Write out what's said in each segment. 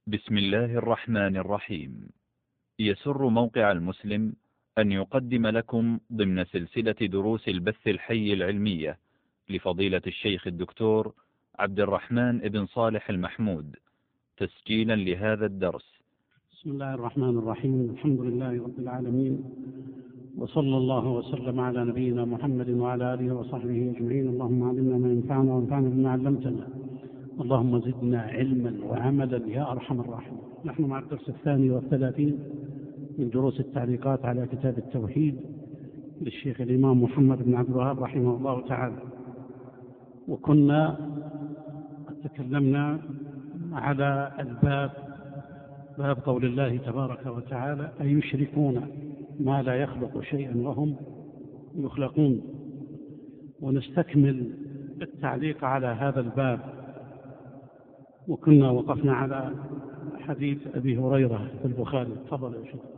بسم الله الرحمن الرحيم. يسر موقع المسلم أن يقدم لكم ضمن سلسلة دروس البث الحي العلمية لفضيلة الشيخ الدكتور عبد الرحمن بن صالح المحمود تسجيلا لهذا الدرس. بسم الله الرحمن الرحيم. الحمد لله رب العالمين، وصلى الله وسلم على نبينا محمد وعلى آله وصحبه أجمعين. اللهم علمنا ما ينفعنا وانفعنا بما علمتنا، اللهم زدنا علما وعملا يا أرحم الراحمين. نحن مع الدرس 32 من دروس التعليقات على كتاب التوحيد للشيخ الإمام محمد بن عبد الوهاب رحمه الله تعالى، وكنا تكلمنا على باب قول الله تبارك وتعالى: أيشركون ما لا يخلق شيئا وهم يخلقون. ونستكمل التعليق على هذا الباب، وكنا وقفنا على حديث أبي هريرة في البخاري. تفضل يا شيخ.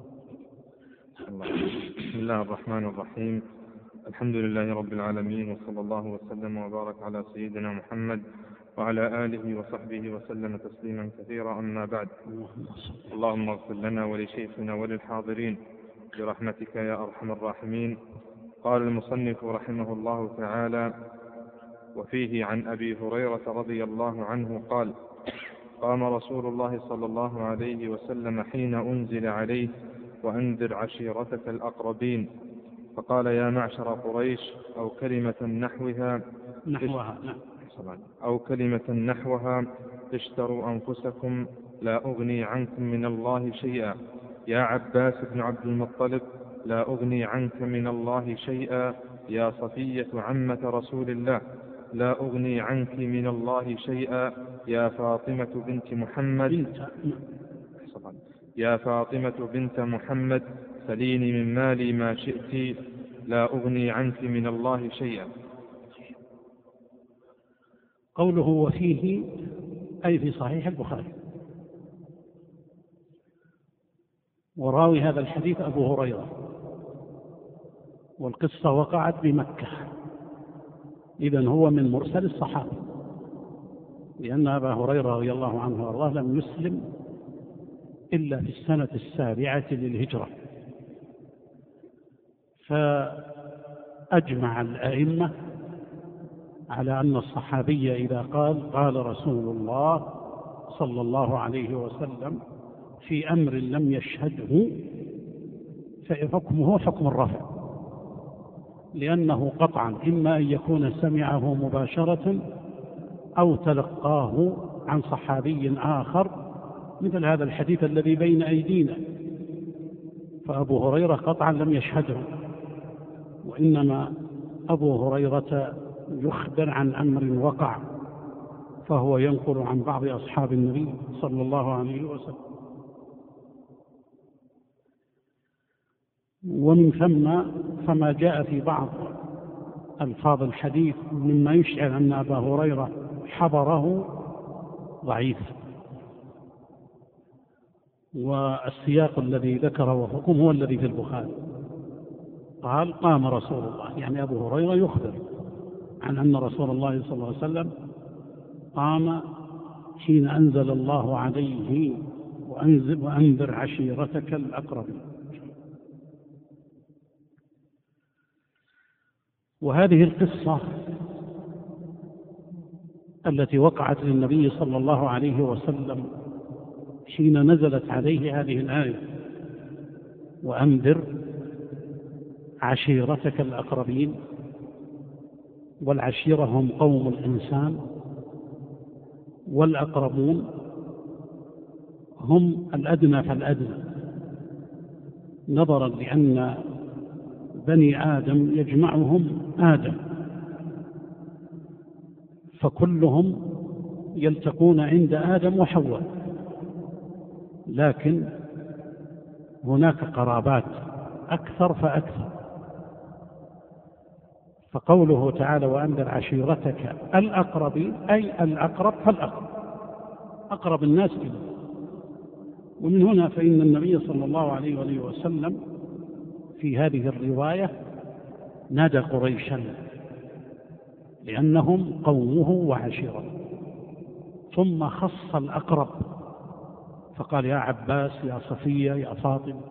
بسم الله الرحمن الرحيم. الحمد لله رب العالمين، وصلى الله وسلم وبارك على سيدنا محمد وعلى آله وصحبه وسلم تسليما كثيرا. أما بعد، اللهم اغفر لنا ولشيخنا وللحاضرين برحمتك يا أرحم الراحمين. قال المصنف رحمه الله تعالى: وفيه عن أبي هريرة رضي الله عنه قال: قام رسول الله صلى الله عليه وسلم حين أنزل عليه: وأنذر عشيرتك الأقربين، فقال: يا معشر قريش، أو كلمة نحوها اشتروا أنفسكم لا أغني عنكم من الله شيئا. يا عباس بن عبد المطلب، لا أغني عنك من الله شيئا. يا صفية عمة رسول الله، لا أغني عنك من الله شيئا. يا فاطمة بنت محمد، سليني من مالي ما شئت، لا أغني عنك من الله شيئا. قوله وفيه أي في صحيح البخاري، وراوي هذا الحديث أبو هريرة، والقصة وقعت بمكة، إذن هو من مرسل الصحابة، لأن أبا هريرة رضي الله عنه وارضاه لم يسلم إلا في السنة 7 للهجرة. فأجمع الأئمة على أن الصحابي إذا قال رسول الله صلى الله عليه وسلم في أمر لم يشهده فحكمه حكم الرفع، لأنه قطعا إما أن يكون سمعه مباشرة أو تلقاه عن صحابي آخر، مثل هذا الحديث الذي بين أيدينا، فأبو هريرة قطعا لم يشهده، وإنما أبو هريرة يخبر عن أمر وقع، فهو ينقل عن بعض أصحاب النبي صلى الله عليه وسلم. ومن ثم فما جاء في بعض ألفاظ الحديث مما يشعر أن أبا هريرة حضره ضعيف، والسياق الذي ذكره وحكم هو الذي في البخاري. قال: قام رسول الله، يعني أبو هريرة يخبر عن أن رسول الله صلى الله عليه وسلم قام حين أنزل الله عليه: وأنذر عشيرتك الأقربين. وهذه القصة التي وقعت للنبي صلى الله عليه وسلم حين نزلت عليه هذه الآية: وأنذر عشيرتك الأقربين، والعشيرة هم قوم الإنسان، والأقربون هم الأدنى فالأدنى، نظرا لأن بني آدم يجمعهم آدم، فكلهم يلتقون عند آدم وحواء، لكن هناك قرابات أكثر فأكثر. فقوله تعالى: وأنذر عشيرتك الأقربين، أي الأقرب فالأقرب، أقرب الناس إليه. ومن هنا فإن النبي صلى الله عليه وسلم في هذه الرواية نادى قريشا، لأنهم قومه وعشيرته، ثم خص الأقرب فقال يا عباس يا صفية يا فاطمة.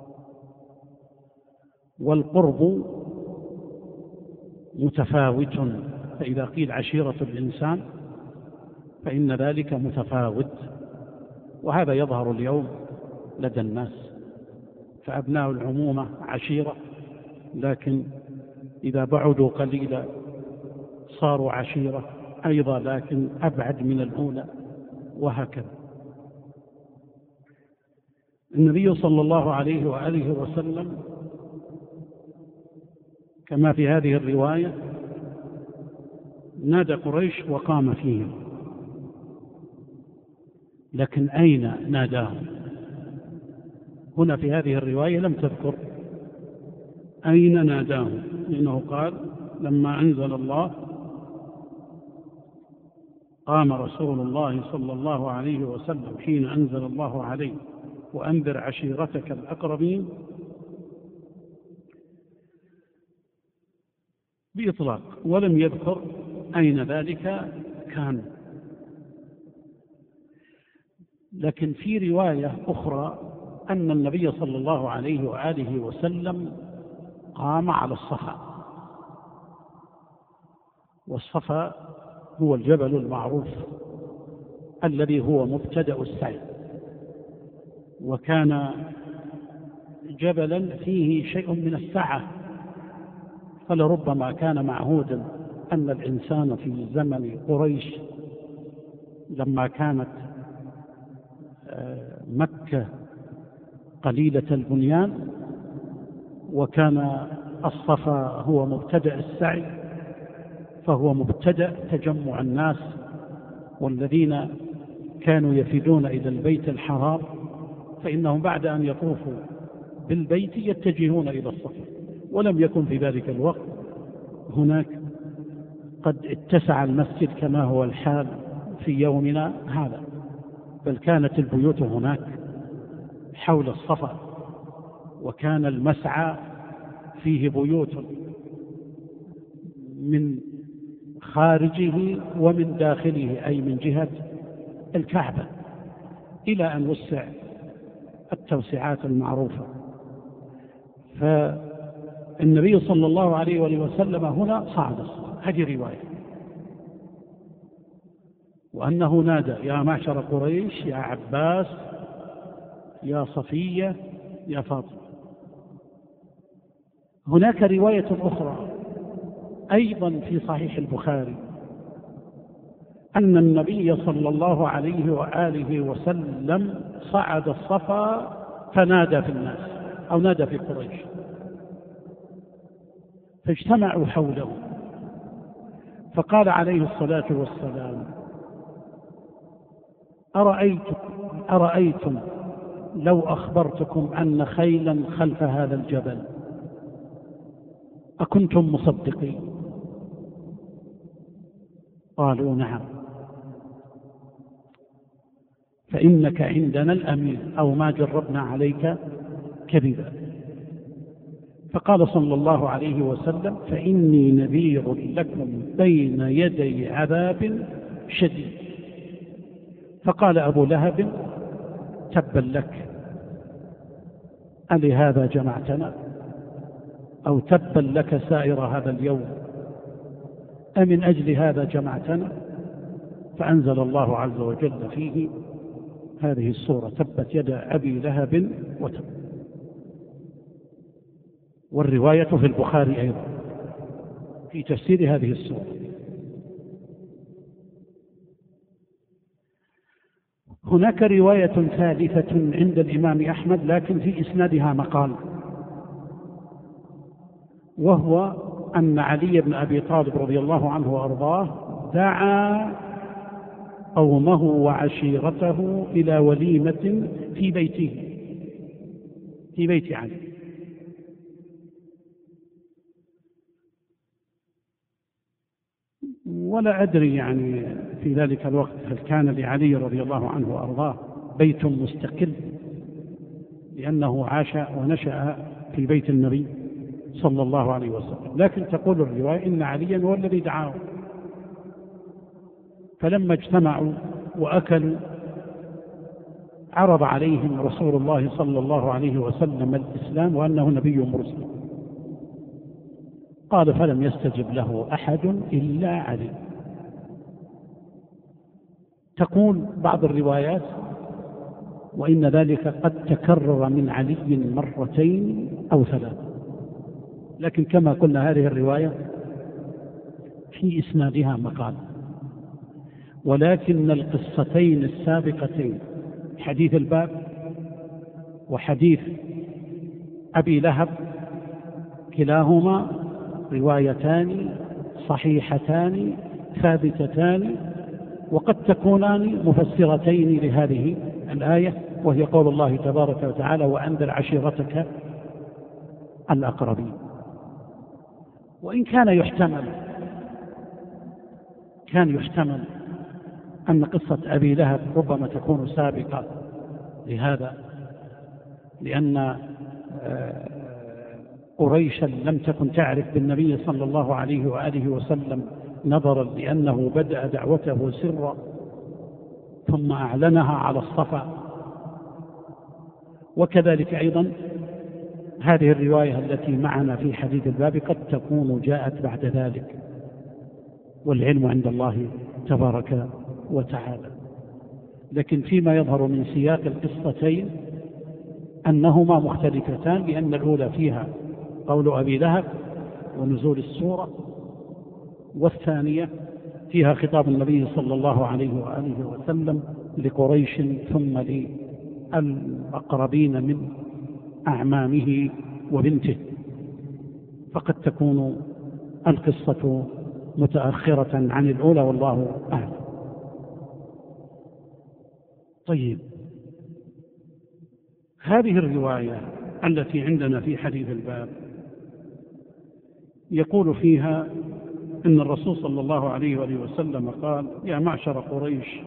والقرب متفاوت، فإذا قيل عشيرة الإنسان فإن ذلك متفاوت، وهذا يظهر اليوم لدى الناس، فأبناء العمومة عشيرة، لكن إذا بعدوا قليلا صاروا عشيرة أيضا لكن أبعد من الأولى، وهكذا. النبي صلى الله عليه وآله وسلم كما في هذه الرواية نادى قريش وقام فيهم، لكن أين ناداهم؟ هنا في هذه الرواية لم تذكر أين ناداهم، لأنه قال لما أنزل الله قام رسول الله صلى الله عليه وسلم حين أنزل الله عليه وأنذر عشيرتك الأقربين بإطلاق، ولم يذكر أين ذلك كان. لكن في رواية أخرى أن النبي صلى الله عليه وآله وسلم قام على الصفا، والصفا هو الجبل المعروف الذي هو مبتدأ السعي، وكان جبلا فيه شيء من السعة، فلربما كان معهودا أن الإنسان في زمن قريش لما كانت مكة قليلة البنيان وكان الصفا هو مبتدأ السعي، فهو مبتدأ تجمع الناس، والذين كانوا يفدون إلى البيت الحرام فإنهم بعد أن يطوفوا بالبيت يتجهون إلى الصفا، ولم يكن في ذلك الوقت هناك قد اتسع المسجد كما هو الحال في يومنا هذا، بل كانت البيوت هناك حول الصفا، وكان المسعى فيه بيوت من خارجه ومن داخله، أي من جهة الكعبة، إلى أن وسع التوسعات المعروفة. فالنبي صلى الله عليه وآله وسلم هنا صعد الصفا، هذه رواية، وأنه نادى يا معشر قريش يا عباس يا صفية يا فاطمة. هناك رواية أخرى أيضا في صحيح البخاري أن النبي صلى الله عليه وآله وسلم صعد الصفا فنادى في الناس أو نادى في قريش، فاجتمعوا حوله، فقال عليه الصلاة والسلام أرأيتم لو أخبرتكم أن خيلا خلف هذا الجبل أكنتم مصدقين؟ قالوا نعم، فإنك عندنا الأمين أو ما جربنا عليك كذبا. فقال صلى الله عليه وسلم فإني نذير لكم بين يدي عذاب شديد. فقال أبو لهب تبا لك، ألهذا جمعتنا؟ أو تبا لك سائر هذا اليوم، أمن أجل هذا جمعتنا؟ فأنزل الله عز وجل فيه هذه السورة تبت يدا أبي لهب وتب. والرواية في البخاري أيضا في تفسير هذه السورة. هناك رواية ثالثة عند الإمام أحمد لكن في إسنادها مقال، وهو أن علي بن أبي طالب رضي الله عنه وأرضاه دعا قومه وعشيرته إلى وليمة في بيته، في بيت علي، ولا أدري يعني في ذلك الوقت هل كان لعلي رضي الله عنه وأرضاه بيت مستقل، لأنه عاش ونشأ في بيت النبي صلى الله عليه وسلم، لكن تقول الرواية إن عليا هو الذي دعاه. فلما اجتمعوا وأكلوا عرض عليهم رسول الله صلى الله عليه وسلم الإسلام وأنه نبي مرسل. قال فلم يستجب له أحد إلا علي. تقول بعض الروايات وإن ذلك قد تكرر من علي مرتين أو ثلاث، لكن كما قلنا هذه الرواية في إسنادها مقال، ولكن القصتين السابقتين حديث الباب وحديث أبي لهب كلاهما روايتان صحيحتان ثابتتان، وقد تكونان مفسرتين لهذه الآية، وهي قول الله تبارك وتعالى وأنذر عشيرتك الأقربين. وإن كان يحتمل أن قصة أبي لهب ربما تكون سابقة لهذا، لأن قريشا لم تكن تعرف بالنبي صلى الله عليه وآله وسلم، نظرا لأنه بدأ دعوته سرا ثم أعلنها على الصفا. وكذلك أيضا هذه الرواية التي معنا في حديث الباب قد تكون جاءت بعد ذلك، والعلم عند الله تبارك وتعالى. لكن فيما يظهر من سياق القصتين أنهما مختلفتان، لأن الأولى فيها قول أبي لهب ونزول السورة، والثانية فيها خطاب النبي صلى الله عليه وآله وسلم لقريش ثم للأقربين من أعمامه وبنته، فقد تكون القصة متأخرة عن الأولى والله أعلم. طيب، هذه الرواية التي عندنا في حديث الباب يقول فيها إن الرسول صلى الله عليه وآله وسلم قال يا معشر قريش،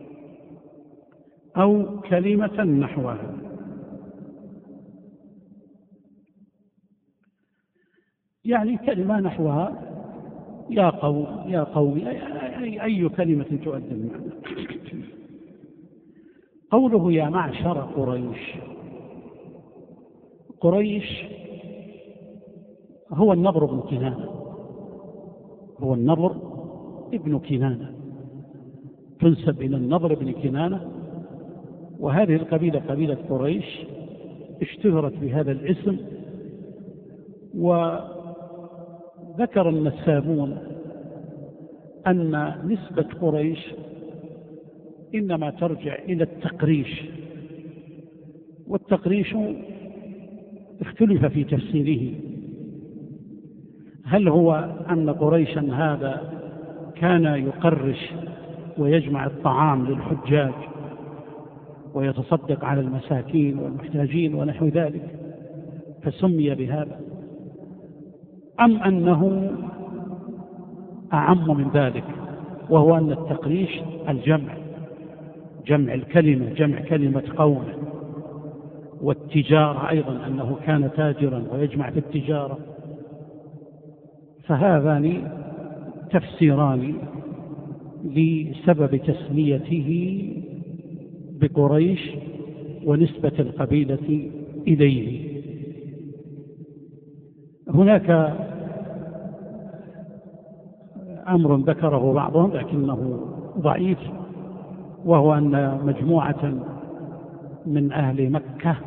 أو كلمة نحوها. يعني كلمة نحوها، يا قوم أي كلمة تؤدي المعنى. قوله يا معشر قريش هو النضر ابن كنانة، تنسب إلى النضر بن كنانة، وهذه القبيلة قبيلة قريش اشتهرت بهذا الاسم. وذكر النسابون أن نسبة قريش إنما ترجع إلى التقريش، والتقريش اختلف في تفسيره، هل هو أن قريشا هذا كان يقرش ويجمع الطعام للحجاج ويتصدق على المساكين والمحتاجين ونحو ذلك فسمي بهذا، أم أنه أعم من ذلك، وهو أن التقريش جمع الكلمة، جمع كلمة قومه، والتجارة أيضا أنه كان تاجرا ويجمع في التجارة. فهذان تفسيران لسبب تسميته بقريش ونسبة القبيلة إليه. هناك أمر ذكره بعضهم لكنه ضعيف، وهو أن مجموعة من أهل مكة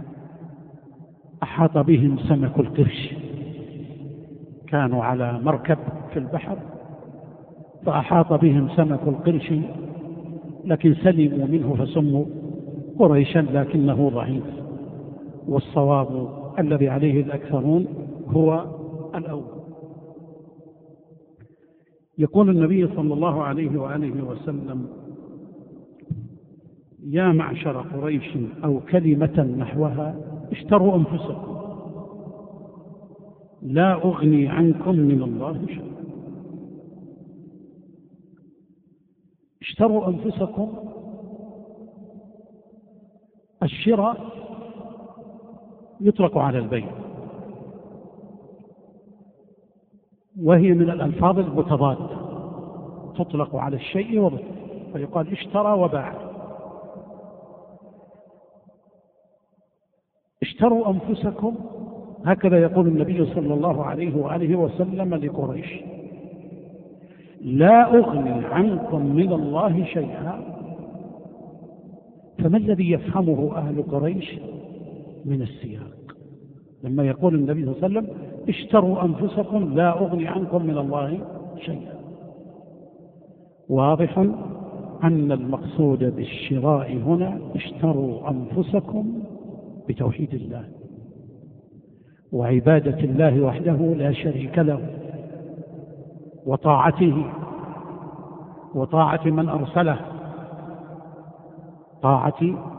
أحاط بهم سمك القرش، كانوا على مركب في البحر فأحاط بهم سمك القرش، لكن سلموا منه فسموا قريشا، لكنه ضعيف، والصواب الذي عليه الأكثرون هو الأول. يقول النبي صلى الله عليه وآله وسلم يا معشر قريش، أو كلمة نحوها، اشتروا أنفسكم لا أغني عنكم من الله شيئا. اشتروا أنفسكم، الشراء يطلق على البيع، وهي من الألفاظ المتضادة، تطلق على الشيء وضده، فيقال اشترى وباع. اشتروا أنفسكم، هكذا يقول النبي صلى الله عليه وآله وسلم لقريش: لا أغني عنكم من الله شيئا. فما الذي يفهمه أهل قريش من السياق لما يقول النبي صلى الله عليه وسلم: اشتروا أنفسكم لا أغني عنكم من الله شيئا؟ واضح أن المقصود بالشراء هنا اشتروا أنفسكم بتوحيد الله وعبادة الله وحده لا شريك له، وطاعته وطاعة من أرسله، طاعة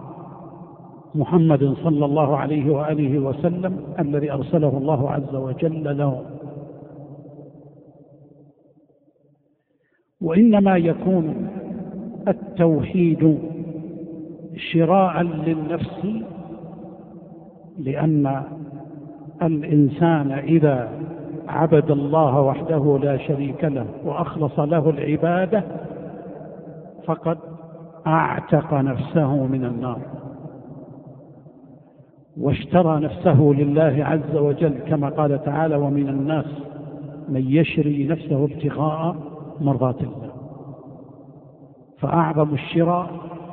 محمد صلى الله عليه وآله وسلم الذي أرسله الله عز وجل له. وإنما يكون التوحيد شراء للنفس لأن الإنسان إذا عبد الله وحده لا شريك له وأخلص له العبادة فقد أعتق نفسه من النار واشترى نفسه لله عز وجل، كما قال تعالى: ومن الناس من يشري نفسه ابتغاء مرضات الله. فأعظم الشراء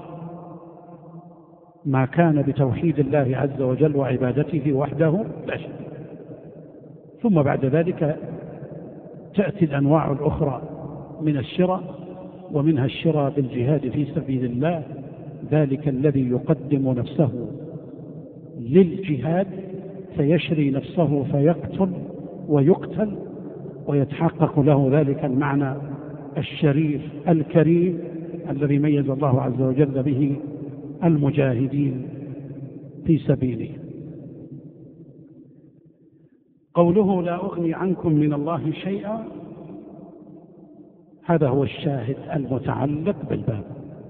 ما كان بتوحيد الله عز وجل وعبادته وحده لا شريك له. ثم بعد ذلك تأتي الأنواع الأخرى من الشراء، ومنها الشراء بالجهاد في سبيل الله، ذلك الذي يقدم نفسه للجهاد فيشري نفسه فيقتل ويقتل ويتحقق له ذلك المعنى الشريف الكريم الذي ميز الله عز وجل به المجاهدين في سبيله. قوله: لا أغني عنكم من الله شيئا، هذا هو الشاهد المتعلق بالباب،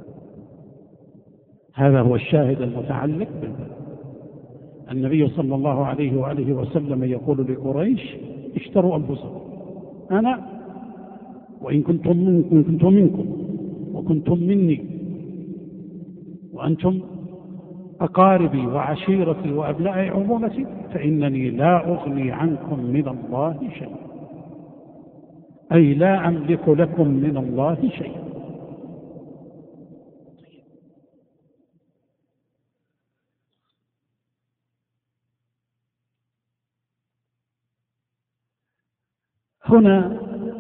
هذا هو الشاهد المتعلق بالباب. النبي صلى الله عليه وآله وسلم يقول لقريش: اشتروا أنفسكم، أنا وإن كنتم منكم وكنتم مني وأنتم أقاربي وعشيرتي وأبناء عمومتي فإنني لا أغني عنكم من الله شيئا، أي لا أملك لكم من الله شيئا. هنا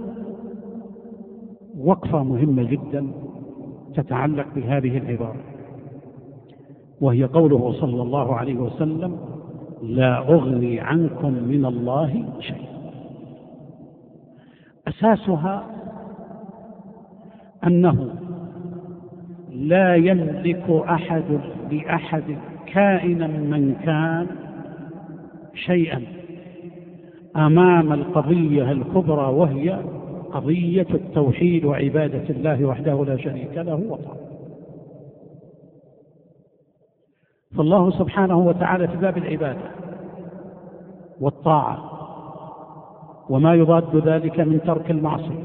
وقفة مهمة جدا تتعلق بهذه العبارة، وهي قوله صلى الله عليه وسلم: لا أغني عنكم من الله شيئا. أساسها أنه لا يملك أحد لأحد كائنا من كان شيئا أمام القضية الكبرى، وهي قضية التوحيد وعبادة الله وحده لا شريك له وطاعته. فالله سبحانه وتعالى في باب العبادة والطاعة وما يضاد ذلك من ترك المعصية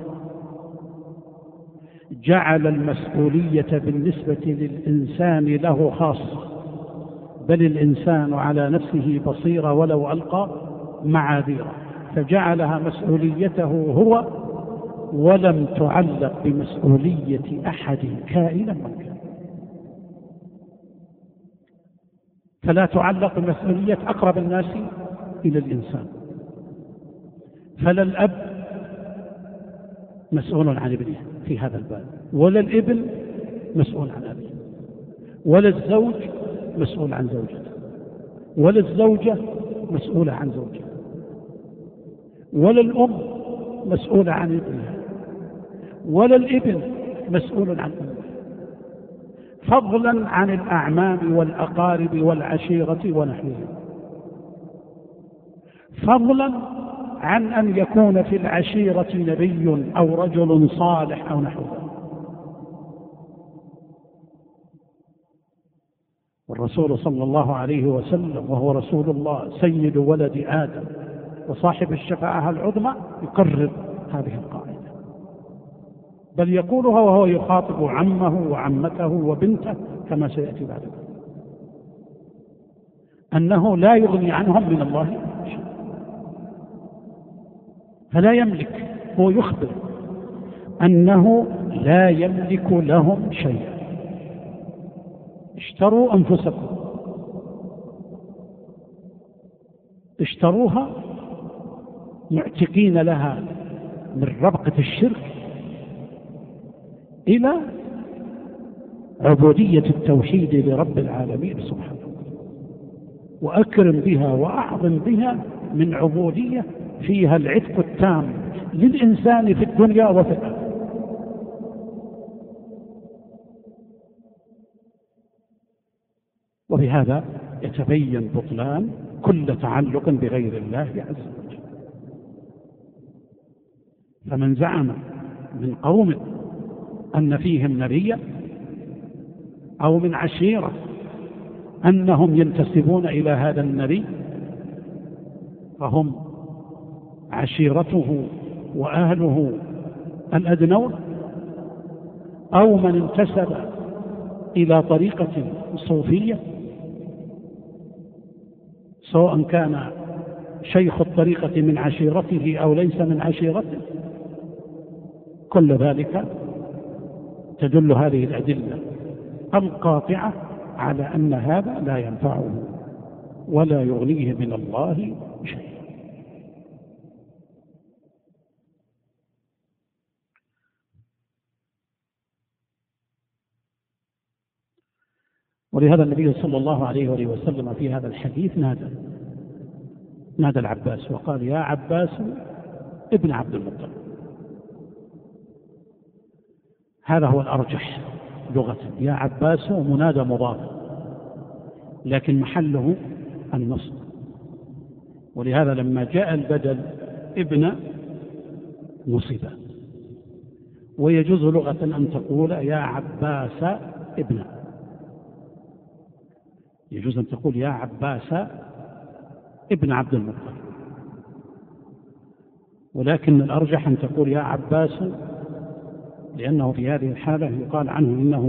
جعل المسؤولية بالنسبة للإنسان له خاصة، بل الإنسان على نفسه بصيرة ولو ألقى معاذيره، فجعلها مسؤوليته هو ولم تعلق بمسؤولية أحد كائنا من كان. فلا تعلق بمسؤولية أقرب الناس إلى الإنسان، فلا الأب مسؤول عن ابنه في هذا الباب، ولا الابن مسؤول عن أبيه، ولا الزوج مسؤول عن زوجته، ولا الزوجة مسؤولة عن زوجها، ولا الأم مسؤولة عن ابنها، ولا الابن مسؤول عن أمه، فضلا عن الأعمام والأقارب والعشيرة ونحوهم، فضلا عن أن يكون في العشيرة نبي أو رجل صالح أو نحوه. والرسول صلى الله عليه وسلم وهو رسول الله سيد ولد آدم وصاحب الشفاعة العظمى يقرر هذه القاعدة، بل يقولها وهو يخاطب عمه وعمته وبنته كما سيأتي بعد ذلك. أنه لا يغني عنهم من الله شيء، فلا يملك. هو يخبر أنه لا يملك لهم شيئا. اشتروا أنفسكم، اشتروها معتقين لها من ربقة الشرك إلى عبودية التوحيد لرب العالمين سبحانه، وأكرم بها وأعظم بها من عبودية فيها العتق التام للإنسان في الدنيا وفي الآخرة. وبهذا يتبين بطلان كل تعلق بغير الله عز وجل. فمن زعم من قوم أن فيهم نبيا أو من عشيرة أنهم ينتسبون إلى هذا النبي، فهم عشيرته وأهله الأدنون، أو من انتسب إلى طريقة صوفية سواء كان شيخ الطريقة من عشيرته أو ليس من عشيرته، كل ذلك تدل هذه الأدلة القاطعة على أن هذا لا ينفعه ولا يغنيه من الله شيء. ولهذا النبي صلى الله عليه وآله وسلم في هذا الحديث نادى العباس وقال: يا عباس ابن عبد المطلب. هذا هو الأرجح لغة، يا عباس منادى مضاف، لكن محله النصب. ولهذا لما جاء البدل ابن نصب. ويجوز لغة أن تقول يا عباس ابن، يجوز أن تقول يا عباس ابن عبد المطلب، ولكن الأرجح أن تقول يا عباس، لأنه في هذه الحالة يقال عنه إنه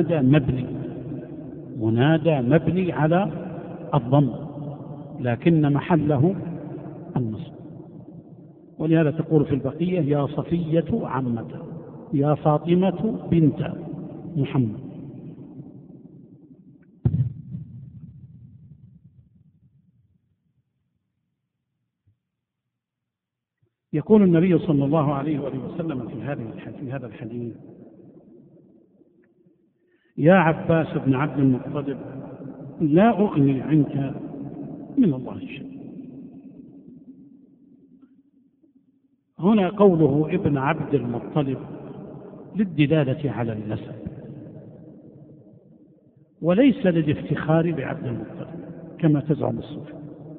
منادى مبني على الضم، لكن محله النصب. ولهذا تقول في البقية يا صفية عمته، يا فاطمة بنت محمد. يقول النبي صلى الله عليه وآله وسلم في هذا الحديث: يا عباس بن عبد المطلب لا أغني عنك من الله شيء. هنا قوله ابن عبد المطلب للدلالة على النسب، وليس للافتخار بعبد المطلب كما تزعم الصوفية.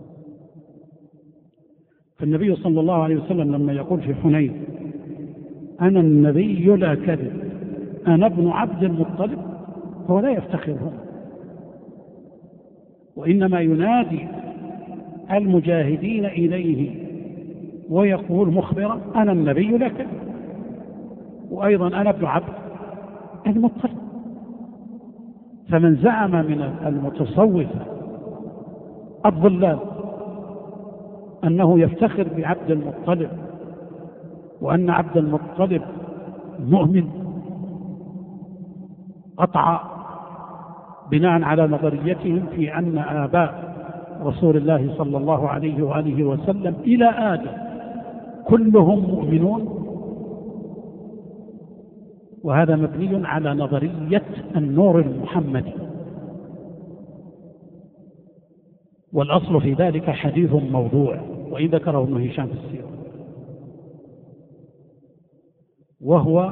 فالنبي صلى الله عليه وسلم لما يقول في حنين أنا النبي لا كذب أنا ابن عبد المطلب، هو لا يفتخر هنا، وإنما ينادي المجاهدين إليه ويقول مخبرا أنا النبي لا كذب، وأيضا أنا ابن عبد المطلب. فمن زعم من المتصوفة الضلال أنه يفتخر بعبد المطلب وأن عبد المطلب مؤمن قطعا، بناء على نظريتهم في أن آباء رسول الله صلى الله عليه وآله وسلم إلى آدم كلهم مؤمنون، وهذا مبني على نظرية النور المحمدي، والأصل في ذلك حديث موضوع، وإن ذكره ابن هشام في السيرة، وهو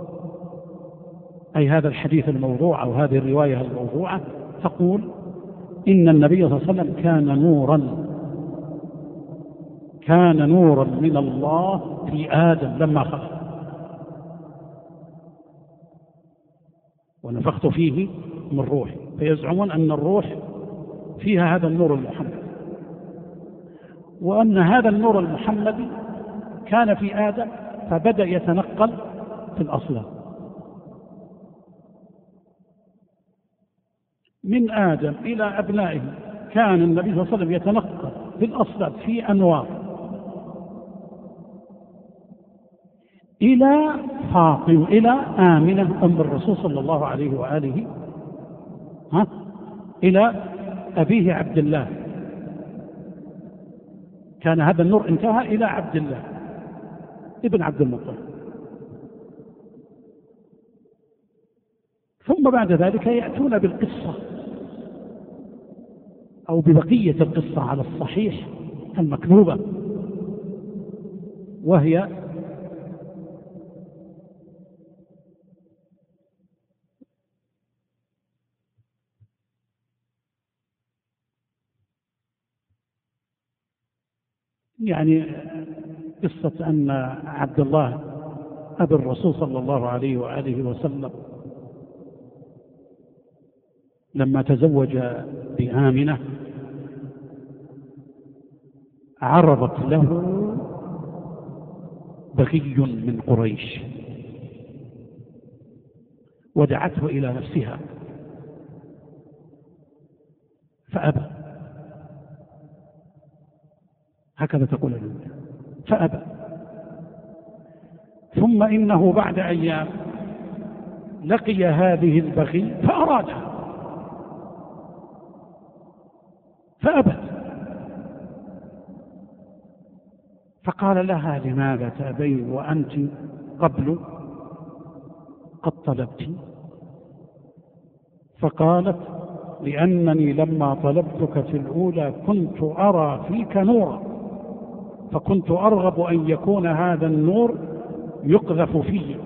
أي هذا الحديث الموضوع أو هذه الرواية الموضوعة تقول إن النبي صلى الله عليه وسلم كان نورا من الله في آدم لما خلق، ونفخت فيه من روحي. فيزعمون أن الروح فيها هذا النور المحمدي، وأن هذا النور المحمدي كان في آدم فبدأ يتنقل في الأصلاب من آدم إلى أبنائه كان النبي صلى الله عليه وسلم يتنقل في الأصلاب في أنوار إلى فاطمة، إلى آمنة أم الرسول صلى الله عليه وآله، إلى أبيه عبد الله. كان هذا النور انتهى إلى عبد الله ابن عبد المطلب. ثم بعد ذلك يأتون بالقصة أو ببقية القصة على الصحيح المكذوبة، وهي يعني قصة أن عبد الله أبي الرسول صلى الله عليه وآله وسلم لما تزوج بآمنة عرضت له بغي من قريش ودعته إلى نفسها فأبى، هكذا تقول الأولى، فأبى. ثم إنه بعد أيام لقي هذه البغي فأرادها فأبت، فقال لها لماذا تأبين وأنت قبل قد طلبت؟ فقالت لأنني لما طلبتك في الأولى كنت أرى فيك نورا، فكنت أرغب أن يكون هذا النور يقذف فيه،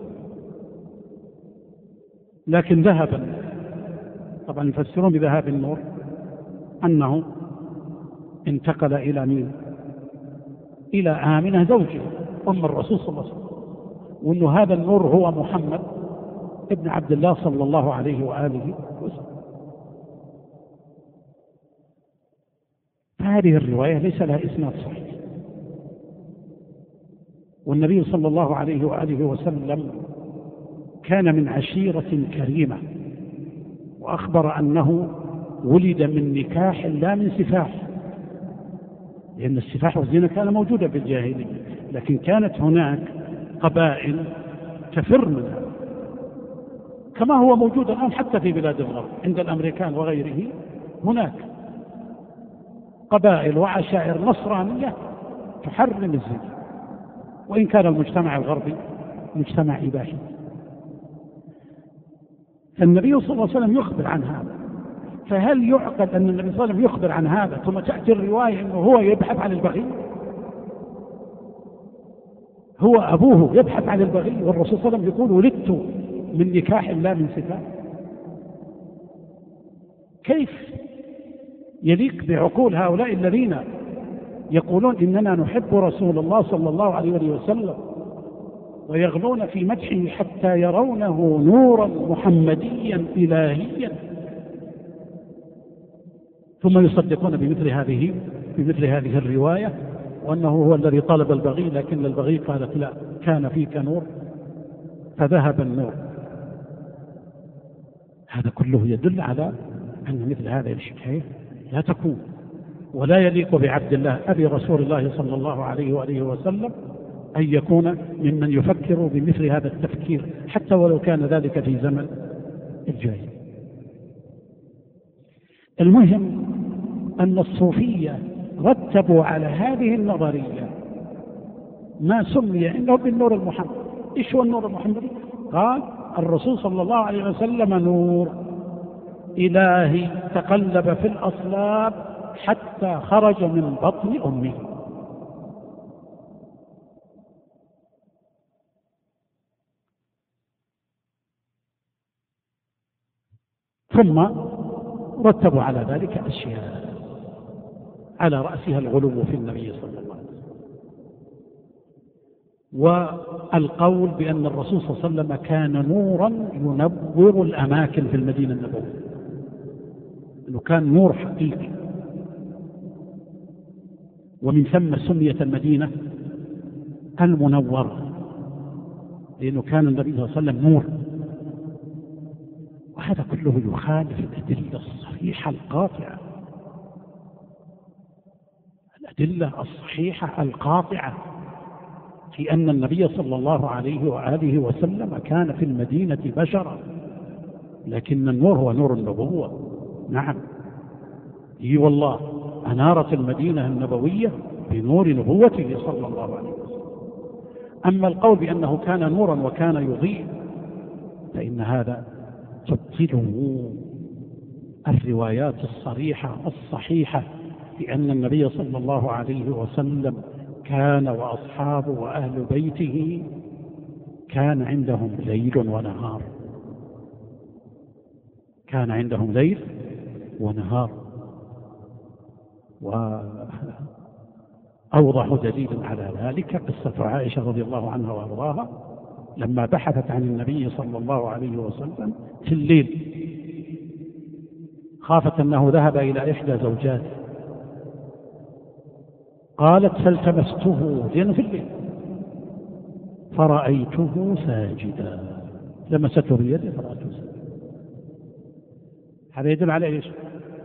لكن ذهبا، طبعا يفسرون بذهاب النور أنه انتقل إلى مين؟ إلى آمنة زوجه أم الرسول صلى الله عليه وسلم، وأن هذا النور هو محمد ابن عبد الله صلى الله عليه وآله وسلم. هذه الرواية ليس لها إسناد صحيح، والنبي صلى الله عليه وآله وسلم كان من عشيرة كريمة، وأخبر أنه ولد من نكاح لا من سفاح، لأن السفاح والزنا كان موجودا في الجاهلية، لكن كانت هناك قبائل تفر منها، كما هو موجود الآن حتى في بلاد الغرب عند الأمريكان وغيره. هناك قبائل وعشائر نصرانية تحرم الزنا، وإن كان المجتمع الغربي مجتمع إباحي. فالنبي صلى الله عليه وسلم يخبر عن هذا، فهل يعقل أن النبي صلى الله عليه وسلم يخبر عن هذا ثم تأتي الرواية أنه هو يبحث عن البغي؟ هو أبوه يبحث عن البغي والرسول صلى الله عليه وسلم يقول ولدت من نكاح لا من سفاح؟ كيف يليق بعقول هؤلاء الذين يقولون إننا نحب رسول الله صلى الله عليه وسلم ويغلون في مدحه حتى يرونه نورا محمديا إلهيا، ثم يصدقون بمثل هذه الرواية وأنه هو الذي طلب البغي، لكن البغي قالت لا، كان فيك نور فذهب النور. هذا كله يدل على أن مثل هذه الحكاية لا تكون، ولا يليق بعبد الله أبي رسول الله صلى الله عليه وآله وسلم أن يكون ممن يفكر بمثل هذا التفكير، حتى ولو كان ذلك في زمن الجاهلية. المهم أن الصوفية رتبوا على هذه النظرية ما سمي إنه بالنور المحمدي. إيش هو النور المحمدي؟ قال الرسول صلى الله عليه وسلم نور إلهي تقلب في الأصلاب حتى خرج من بطن أمه. ثم رتبوا على ذلك أشياء على رأسها الغلو في النبي صلى الله عليه وسلم، والقول بأن الرسول صلى الله عليه وسلم كان نورا ينور الأماكن في المدينة النبوية، أنه كان نور حقيقي، ومن ثم سميت المدينة المنورة لأنه كان النبي صلى الله عليه وسلم نور. وهذا كله يخالف الأدلة الصحيحة القاطعة الأدلة الصحيحة القاطعة في أن النبي صلى الله عليه وآله وسلم كان في المدينة بشرا، لكن النور هو نور النبوة. نعم، اي والله أنارت المدينة النبوية بنور نبوته صلى الله عليه وسلم. أما القول بأنه كان نورا وكان يضيء فإن هذا تبطله الروايات الصريحة الصحيحة بأن النبي صلى الله عليه وسلم كان وأصحابه وأهل بيته كان عندهم ليل ونهار، كان عندهم ليل ونهار. وأوضح دليل على ذلك قصة عائشة رضي الله عنها وأرضاها لما بحثت عن النبي صلى الله عليه وسلم في الليل، خافت أنه ذهب إلى إحدى زوجاته، قالت فالتمسته في الليل فرأيته ساجدا، لمسته بيده فرأيته ساجدا. هذا يدل على إيش؟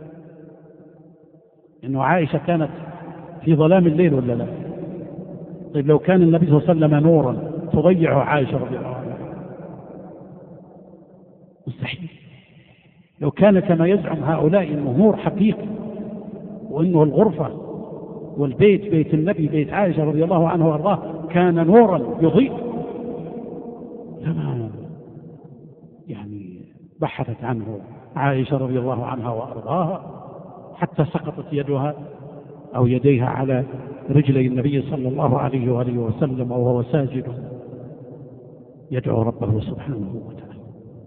إنه عائشة كانت في ظلام الليل ولا لا؟ طيب لو كان النبي صلى الله عليه وسلم نورا تضيعه عائشة رضي الله عنها؟ مستحيل. لو كان كما يزعم هؤلاء إنه نور حقيقي وإنه الغرفة والبيت بيت النبي بيت عائشة رضي الله عنه وارضاه كان نورا يضيء لما يعني بحثت عنه عائشة رضي الله عنها وارضاها حتى سقطت يدها أو يديها على رجلي النبي صلى الله عليه وآله وسلم وهو ساجد يدعو ربه سبحانه وتعالى.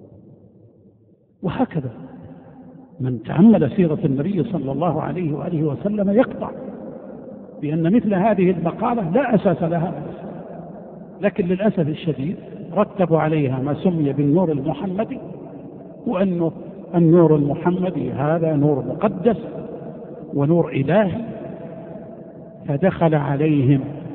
وهكذا من تأمل سيرة النبي صلى الله عليه وآله وسلم يقطع بأن مثل هذه المقالة لا أساس لها، لكن للأسف الشديد رتبوا عليها ما سمي بالنور المحمدي، وأنه النور المحمدي هذا نور مقدس ونور إلهي، فدخل عليهم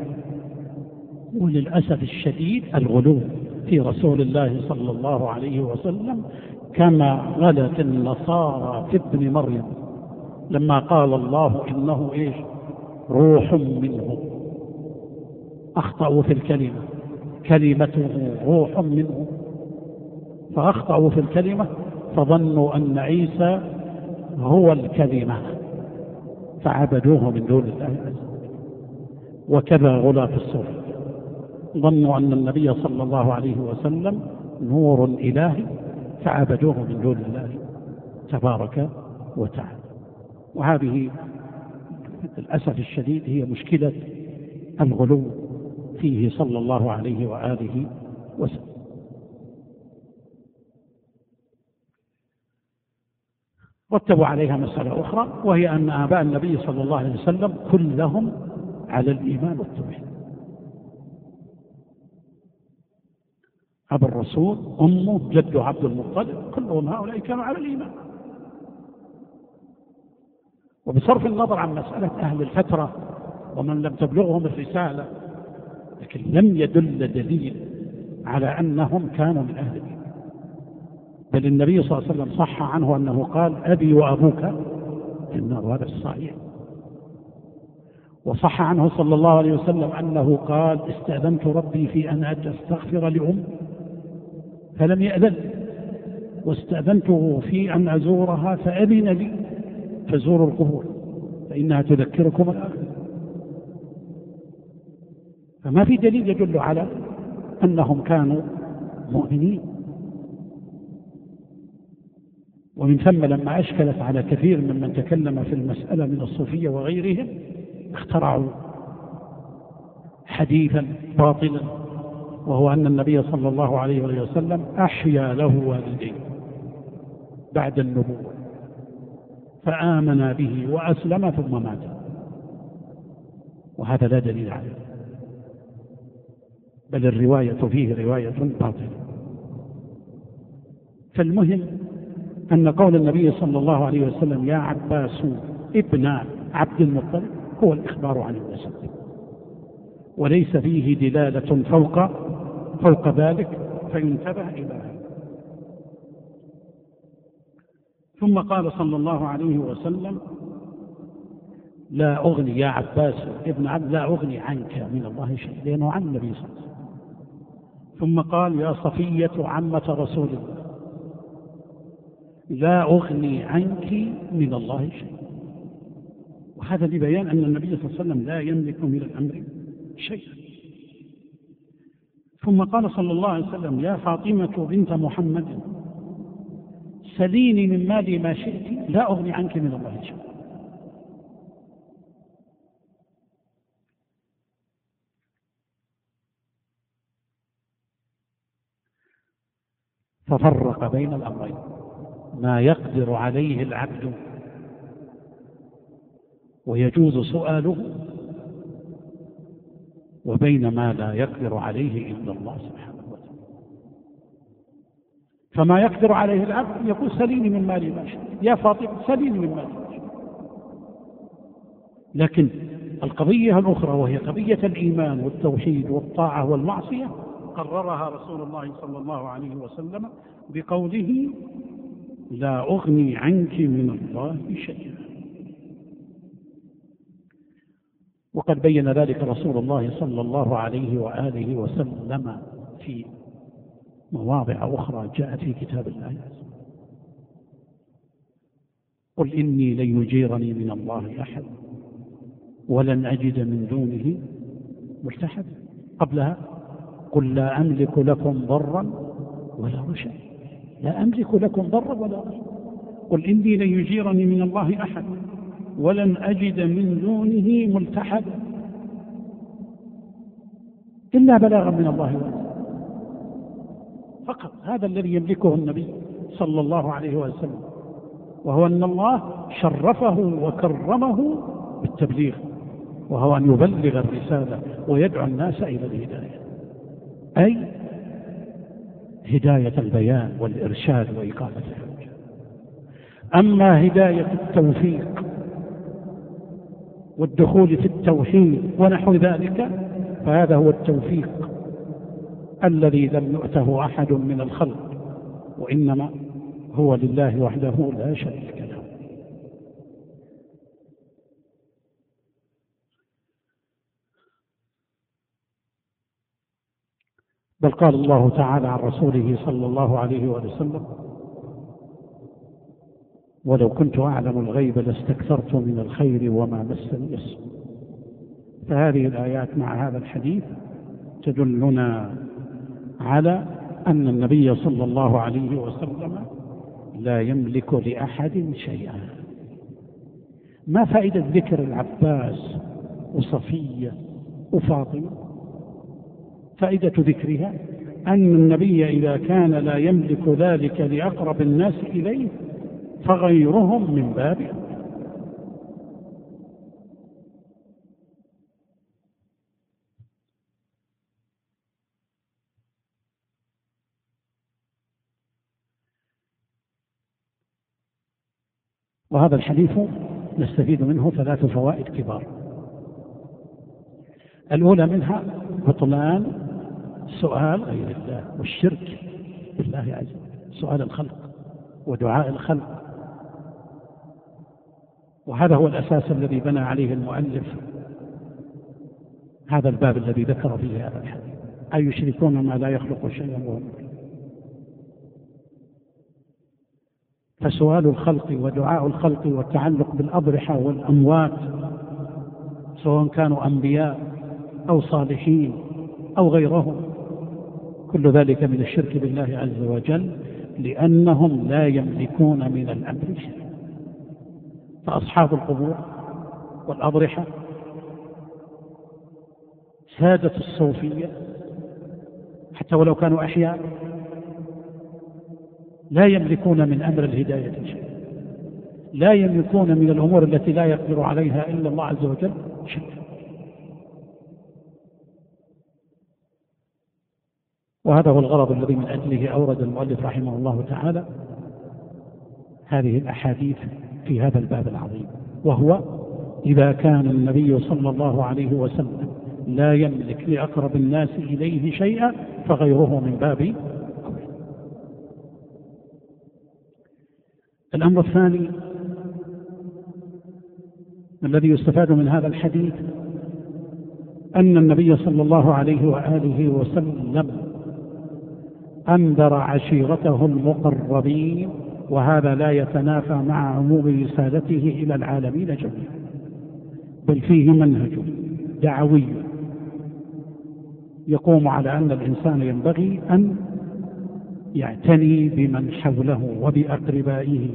وللأسف الشديد الغلو في رسول الله صلى الله عليه وسلم كما غلت النصارى في ابن مريم لما قال الله إنه إيش؟ روح منه. أخطأوا في الكلمة، كلمته روح منه، فأخطأوا في الكلمة فظنوا أن عيسى هو الكلمة فعبدوه من دون الله عز وجل. وكذا غلاة الصوفية ظنوا أن النبي صلى الله عليه وسلم نور إلهي فعبدوه من دون الله تبارك وتعالى. وهذه للأسف الشديد هي مشكلة الغلو فيه صلى الله عليه وآله وسلم. رتبوا عليها مسألة أخرى، وهي أن آباء النبي صلى الله عليه وسلم كلهم على الإيمان والتوحيد. أبو الرسول، أمه، جده عبد المطلب، كلهم هؤلاء كانوا على الإيمان. وبصرف النظر عن مسألة أهل الفترة ومن لم تبلغهم الرسالة، لكن لم يدل دليل على أنهم كانوا من أهل الإيمان. بل النبي صلى الله عليه وسلم صح عنه أنه قال أبي وأبوك في النار، وهذا الصحيح. وصح عنه صلى الله عليه وسلم أنه قال استأذنت ربي في أن أستغفر لأم فلم يأذن، واستأذنته في أن أزورها فأذن لي، فزوروا القبور فإنها تذكركم الآخرة. فما في دليل يدل على أنهم كانوا مؤمنين. ومن ثم لما أشكلت على كثير ممن تكلم في المسألة من الصوفية وغيرهم اخترعوا حديثا باطلا، وهو أن النبي صلى الله عليه وسلم أحيا له والديه بعد النبوة فآمن به وأسلم ثم مات، وهذا لا دليل عليه، بل الرواية فيه رواية باطلة. فالمهم أن قول النبي صلى الله عليه وسلم يا عباس ابن عبد المطلب هو الإخبار عن النسب، وليس فيه دلالة فوق ذلك، فينتبه إلى هذا. ثم قال صلى الله عليه وسلم لا أغني يا عباس ابن عبد لا أغني عنك من الله شيء، لأنه عن النبي صلى الله عليه وسلم. ثم قال يا صفية عمة رسول الله لا أغني عنك من الله شيء، وهذا لبيان أن النبي صلى الله عليه وسلم لا يملك من الأمر شيئا. ثم قال صلى الله عليه وسلم يا فاطمة بنت محمد سليني من مالي ما شئت لا أغني عنك من الله شيء. ففرق بين الأمرين، ما يقدر عليه العبد ويجوز سؤاله، وبين ما لا يقدر عليه إلا الله سبحانه وتعالى. فما يقدر عليه العبد يقول سليني من مالي ما شئت، يا فاطمة سليني من مالي ما شئت. لكن القضية الأخرى وهي قضية الإيمان والتوحيد والطاعة والمعصية قررها رسول الله صلى الله عليه وسلم بقوله لا أغني عنك من الله شيئا. وقد بين ذلك رسول الله صلى الله عليه وآله وسلم في مواضع أخرى جاءت في كتاب الله. قل إني لن يجيرني من الله أحد ولن أجد من دونه ملتحدا. قبلها قل لا أملك لكم ضرا ولا رشدا، لا أملك لكم ضرا ولا رشدا. قل إني لن يجيرني من الله أحد ولن أجد من دونه ملتحدا إلا بلاغا من الله وعلا. فقط هذا الذي يملكه النبي صلى الله عليه وسلم، وهو أن الله شرفه وكرمه بالتبليغ، وهو أن يبلغ الرسالة ويدعو الناس إلى الهداية، أي هداية البيان والإرشاد وإقامة الحجة. أما هداية التوفيق والدخول في التوحيد ونحو ذلك فهذا هو التوفيق الذي لم يؤته أحد من الخلق، وإنما هو لله وحده لا شريك له. بل قال الله تعالى عن رسوله صلى الله عليه وسلم ولو كنت أعلم الغيب لاستكثرت من الخير وما مسني السوء. فهذه الآيات مع هذا الحديث تدلنا على أن النبي صلى الله عليه وسلم لا يملك لأحد شيئا. ما فائدة ذكر العباس وصفية وفاطمة؟ فائدة ذكرها أن النبي إذا كان لا يملك ذلك لأقرب الناس إليه فغيرهم من باب أولى. وهذا الحديث نستفيد منه 3 فوائد كبار. الأولى منها بطلان سؤال غير الله والشرك بالله عز وجل، سؤال الخلق ودعاء الخلق، وهذا هو الأساس الذي بنى عليه المؤلف هذا الباب الذي ذكر فيه هذا الحديث، أي يشركون ما لا يخلق شيئا وهم يخلقون. فسؤال الخلق ودعاء الخلق والتعلق بالأضرحة والأموات سواء كانوا أنبياء أو صالحين أو غيرهم، كل ذلك من الشرك بالله عز وجل، لأنهم لا يملكون من الأمر شيئا. فأصحاب القبور والأضرحة سادة الصوفية حتى ولو كانوا أحياء لا يملكون من أمر الهداية شيئا، لا يملكون من الأمور التي لا يقدر عليها إلا الله عز وجل شيئا. وهذا هو الغرض الذي من أجله أورد المؤلف رحمه الله تعالى هذه الأحاديث في هذا الباب العظيم، وهو إذا كان النبي صلى الله عليه وسلم لا يملك لأقرب الناس إليه شيئا فغيره من باب أولى. الأمر الثاني الذي يستفاد من هذا الحديث أن النبي صلى الله عليه وآله وسلم أنذر عشيرته المقربين، وهذا لا يتنافى مع عموم رسالته إلى العالمين جميعا، بل فيه منهج دعوي يقوم على أن الإنسان ينبغي أن يعتني بمن حوله وبأقربائه،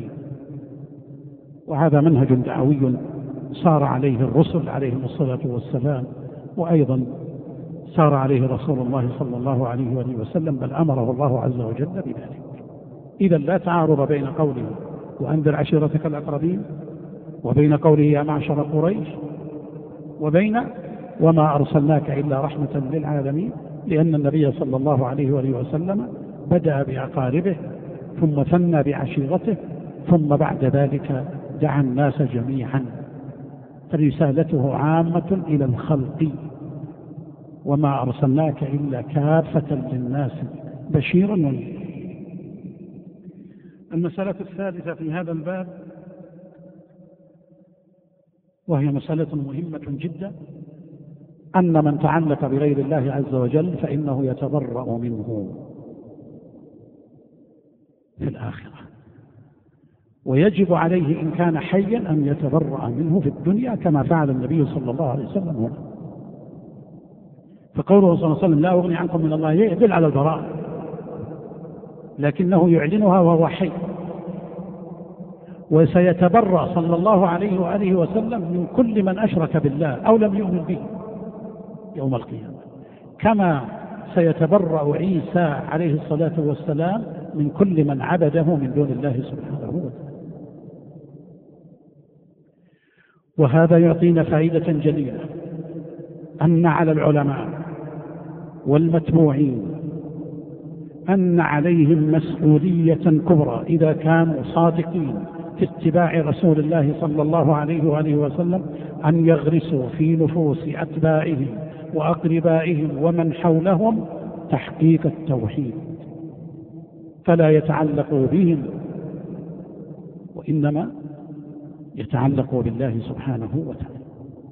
وهذا منهج دعوي سار عليه الرسل عليهم الصلاة والسلام، وأيضا سار عليه رسول الله صلى الله عليه وآله وسلم، بل أمره الله عز وجل بذلك. إذا لا تعارض بين قوله وأنذر عشيرتك الأقربين وبين قوله يا معشر قريش وبين وما أرسلناك إلا رحمة للعالمين، لأن النبي صلى الله عليه وآله وسلم بدأ بأقاربه ثم ثنى بعشيرته ثم بعد ذلك دعا الناس جميعا، فرسالته عامة إلى الخلق، وما أرسلناك إلا كافة للناس بشيرا ونذيرا. المسألة الثالثة في هذا الباب، وهي مسألة مهمة جدا، أن من تعلق بغير الله عز وجل فإنه يتبرأ منه في الآخرة، ويجب عليه إن كان حيا أن يتبرأ منه في الدنيا كما فعل النبي صلى الله عليه وسلم هنا. فقوله صلى الله عليه وسلم لا أغني عنكم من الله يدل على البراءة، لكنه يعلنها وهو حي، وسيتبرأ صلى الله عليه وآله وسلم من كل من أشرك بالله أو لم يؤمن به يوم القيامة، كما سيتبرأ عيسى عليه الصلاة والسلام من كل من عبده من دون الله سبحانه وتعالى. وهذا يعطينا فائدة جليلة، أن على العلماء والمتبوعين أن عليهم مسؤولية كبرى إذا كانوا صادقين في اتباع رسول الله صلى الله عليه وآله وسلم، أن يغرسوا في نفوس أتباعهم وأقربائهم ومن حولهم تحقيق التوحيد، فلا يتعلقوا بهم وإنما يتعلقوا بالله سبحانه وتعالى.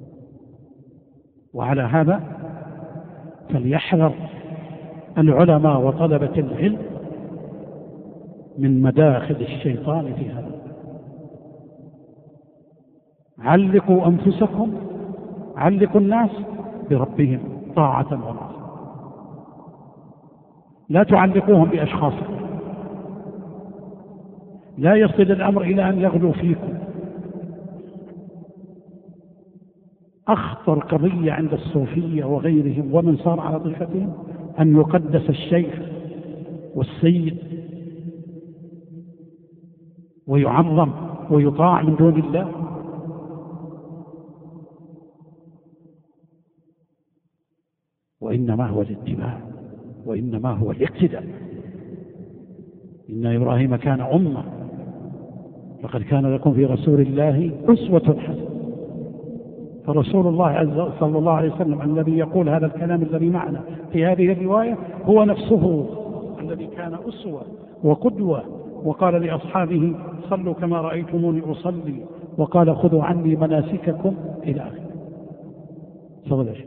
وعلى هذا فليحذر العلماء وطلبة العلم من مداخل الشيطان في هذا. علقوا أنفسكم، علقوا الناس بربهم طاعة ونصر، لا تعلقوهم بأشخاصكم، لا يصل الأمر إلى أن يغلوا فيكم. أخطر قضية عند الصوفية وغيرهم ومن صار على طريقتهم أن يقدس الشيخ والسيد ويعظم ويطاع من دون الله، وإنما هو الاتباع وإنما هو الاقتداء. إن إبراهيم كان أمة، لقد كان لكم في رسول الله أسوة حسنة. فرسول الله صلى الله عليه وسلم الذي يقول هذا الكلام الذي معنا في هذه الرواية هو نفسه الذي كان أسوة وقدوة، وقال لأصحابه صلوا كما رأيتموني أصلي، وقال خذوا عني مناسككم إلى آخره. تفضل يا شيخ.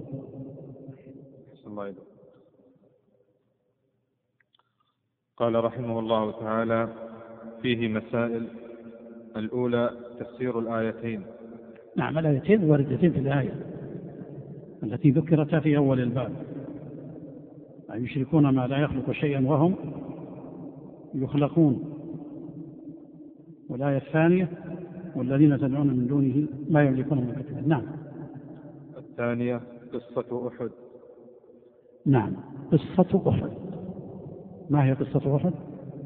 قال رحمه الله تعالى: فيه مسائل. الأولى تفسير الآيتين. نعم، الآيتين واردتين في الآية التي ذكرتها في أول الباب، يشركون ما لا يخلق شيئا وهم يخلقون. والآية الثانية والذين تدعون من دونه ما يملكون من قتل. نعم. الثانية قصة أحد. نعم، قصة أحد. ما هي قصة أحد؟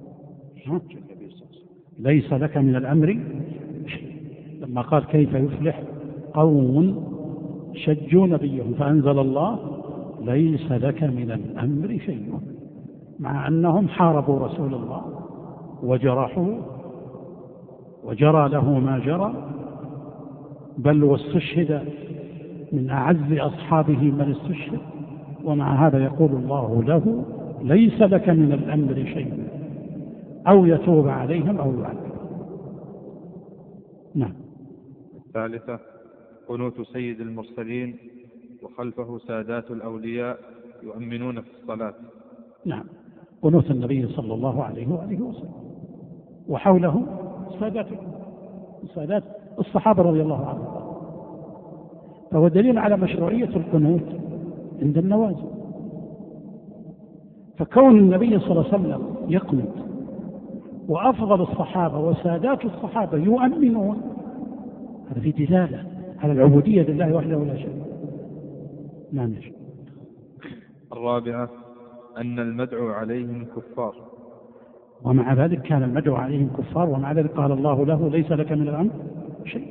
ليس لك من الأمر لما قال كيف يفلح قوم شجوا نبيهم فأنزل الله ليس لك من الأمر شيء، مع أنهم حاربوا رسول الله وجرحوا وجرى له ما جرى، بل واستشهد من أعز أصحابه من استشهد، ومع هذا يقول الله له ليس لك من الأمر شيء، أو يتوب عليهم أو يعذب. نعم. الثالثة قنوت سيد المرسلين وخلفه سادات الأولياء يؤمنون في الصلاة. نعم، قنوت النبي صلى الله عليه وآله وسلم، وحوله سادات الصحابة رضي الله عنهم. فهو دليل على مشروعية القنوت عند النوازل. فكون النبي صلى الله عليه وسلم يقنط وأفضل الصحابة وسادات الصحابة يؤمنون، هذا في دلالة على العبودية لله وحده لا شريك له. نعم. الرابعة أن المدعو عليهم كفار، ومع ذلك كان المدعو عليهم كفار، ومع ذلك قال الله له ليس لك من الأمر شيء.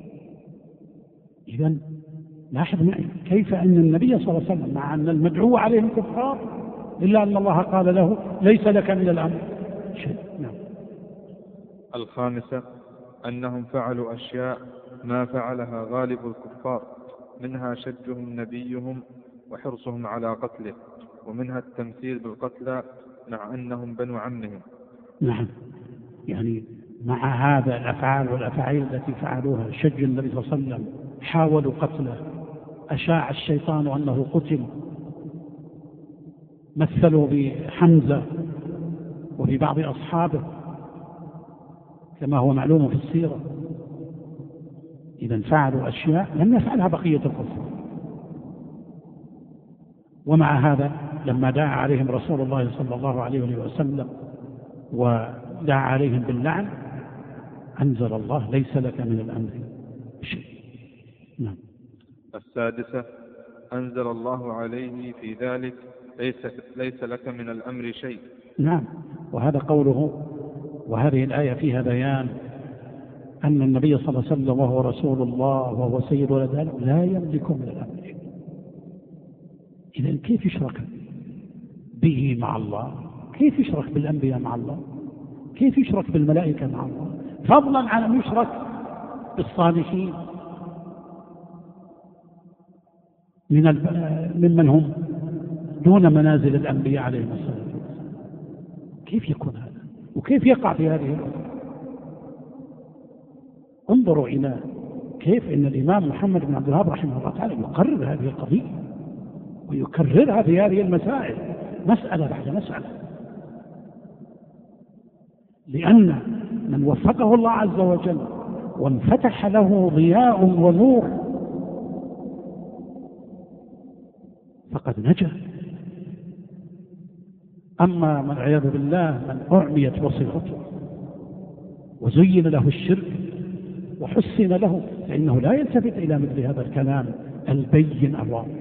إذن لاحظ معي كيف أن النبي صلى الله عليه وسلم مع أن المدعو عليهم كفار إلا أن الله قال له ليس لك من الأمر شيء. نعم. الخامسة أنهم فعلوا أشياء ما فعلها غالب الكفار، منها شجهم نبيهم وحرصهم على قتله، ومنها التمثيل بالقتلى مع أنهم بنو عمهم. نعم، يعني مع هذا الأفعال والأفاعيل التي فعلوها شج النبي صلى الله عليه وسلم، حاولوا قتله، أشاع الشيطان أنه قتل، مثلوا بحمزة وفي بعض أصحابه كما هو معلوم في السيرة. إذا فعلوا أشياء لم يفعلها بقية الكفار. ومع هذا لما دعا عليهم رسول الله صلى الله عليه وسلم ودعا عليهم باللعن أنزل الله ليس لك من الأمر شيء. نعم. السادسة أنزل الله عليه في ذلك ليس لك من الأمر شيء. نعم، وهذا قوله، وهذه الآية فيها بيان أن النبي صلى الله عليه وسلم وهو رسول الله وهو سيد ولد آدم لا يملك من الأمر شيء. إذن كيف يشرك به مع الله؟ كيف يشرك بالأنبياء مع الله؟ كيف يشرك بالملائكة مع الله؟ فضلا عن أن يشرك بالصالحين ممن هم دون منازل الأنبياء عليهم الصلاة والسلام. كيف يكون هذا؟ وكيف يقع في هذه الأمور؟ انظروا إلى كيف إن الإمام محمد بن عبد الوهاب رحمه الله تعالى يقرر هذه القضية ويكررها في هذه المسائل مسألة بعد مسألة، لأن من وفقه الله عز وجل وانفتح له ضياء ونور فقد نجا. أما من عياذ بالله من أعميت بصيرته وزين له الشرك وحسن له فإنه لا يلتفت إلى مثل هذا الكلام البين الواضح.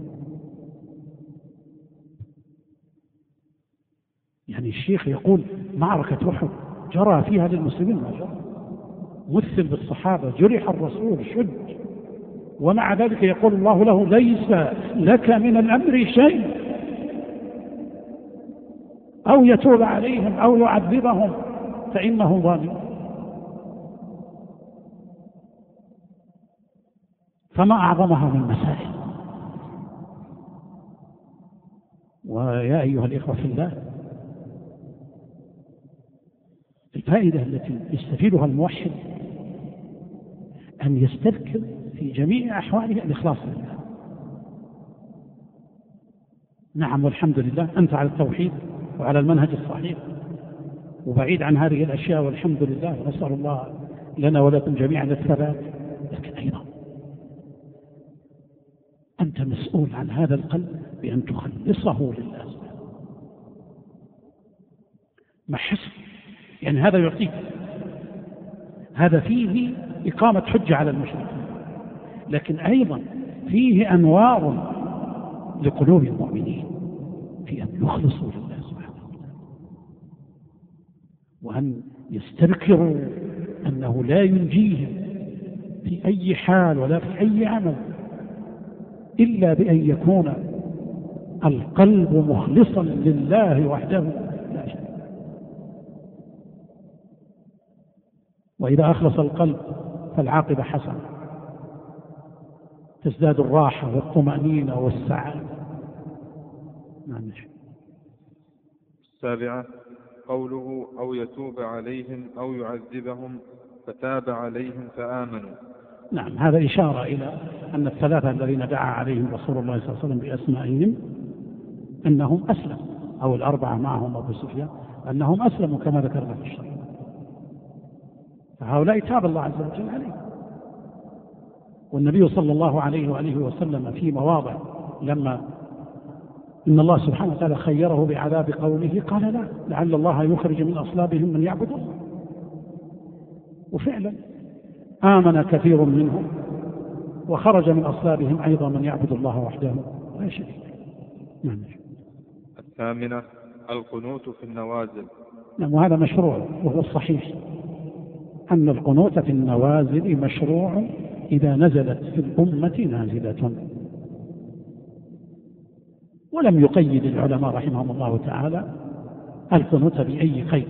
يعني الشيخ يقول معركة أحد جرى فيها للمسلمين ما جرى، مثل بالصحابة، جرح الرسول، شد، ومع ذلك يقول الله له ليس لك من الأمر شيء، أو يتوب عليهم أو يعذبهم فإنه ظالم. فما أعظمها من مسائل. ويا أيها الإخوة في الله، الفائدة التي يستفيدها الموحد أن يستذكر في جميع أحواله الإخلاص لله. نعم والحمد لله أنت على التوحيد وعلى المنهج الصحيح وبعيد عن هذه الأشياء والحمد لله، ونسأل الله لنا ولكم جميعا الثبات. لكن أيضا أنت مسؤول عن هذا القلب بأن تخلصه لله ما حسن. يعني هذا يعطيك، هذا فيه إقامة حجة على المشركين، لكن أيضا فيه أنوار لقلوب المؤمنين في أن يخلصوا لله سبحانه وتعالى، وأن يستذكروا أنه لا ينجيهم في أي حال ولا في أي عمل إلا بأن يكون القلب مخلصا لله وحده لا شريك له. وإذا أخلص القلب فالعاقبة حسنة، تزداد الراحة والطمأنينة والسعادة. نعم. السابعة قوله أو يتوب عليهم أو يعذبهم فتاب عليهم فآمنوا، نعم، هذا إشارة إلى أن الثلاثة الذين دعا عليهم رسول الله صلى الله عليه وسلم بأسمائهم أنهم أسلموا، أو الأربعة معهم أبو سفيان أنهم أسلموا كما ذكرنا في الشرع، فهؤلاء تاب الله عز وجل عليهم. والنبي صلى الله عليه وآله وسلم في مواضع لما إن الله سبحانه وتعالى خيره بعذاب قومه قال لا، لعل الله يخرج من أصلابهم من يعبد الله، وفعلا آمن كثير منهم وخرج من أصلابهم أيضا من يعبد الله وحده لا شريك له. الثامنة القنوت في النوازل. نعم، وهذا مشروع، وهو الصحيح أن القنوت في النوازل مشروع إذا نزلت في الأمة نازلة، ولم يقيد العلماء رحمهم الله تعالى القنوت بأي قيد،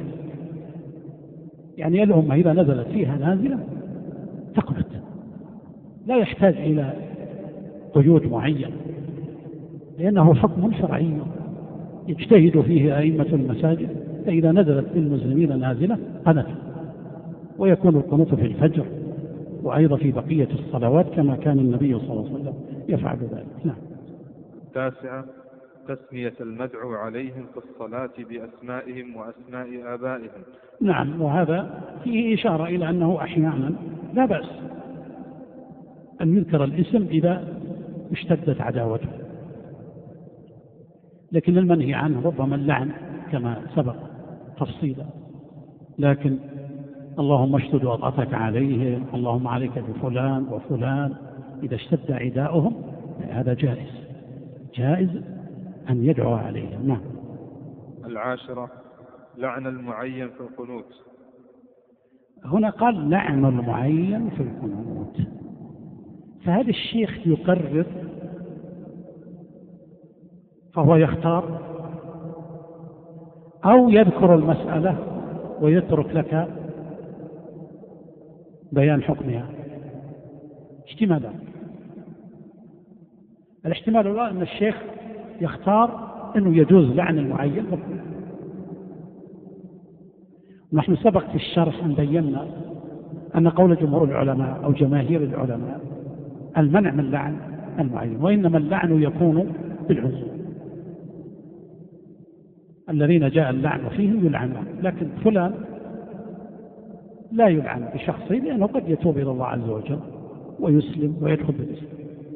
يعني الأمة إذا نزلت فيها نازلة تقنت، لا يحتاج إلى قيود معين، لأنه حكم شرعي يجتهد فيه أئمة المساجد، فإذا نزلت بالمسلمين نازلة قنت، ويكون القنوت في الفجر وأيضا في بقية الصلوات كما كان النبي صلى الله عليه وسلم يفعل ذلك. نعم. التاسعة تسمية المدعو عليهم في الصلاة بأسمائهم وأسماء آبائهم. نعم، وهذا فيه إشارة إلى أنه أحيانا لا بأس أن يذكر الاسم إذا اشتدت عداوته، لكن المنهي عنه ربما اللعن كما سبق تفصيلا، لكن اللهم اشتد وطأتك عليهم، اللهم عليك بفلان وفلان، إذا اشتد عداؤهم هذا جائز أن يدعو عليهم. نعم. العاشرة لعن المعين في القنوت. هنا قال لعن المعين في القنوت، فهذا الشيخ يقرر فهو يختار، أو يذكر المسألة ويترك لك بيان حكمها. احتمالان: الاحتمال الأول أن الشيخ يختار أنه يجوز لعن المعين، نحن سبق في الشرح أن بينا أن قول جمهور العلماء أو جماهير العلماء المنع من لعن المعين، وإنما اللعن يكون بالعزو، الذين جاء اللعن فيهم يلعنون، لكن فلان لا يلعن بشخصه لأنه قد يتوب إلى الله عز وجل ويسلم ويدخل بالإسلام.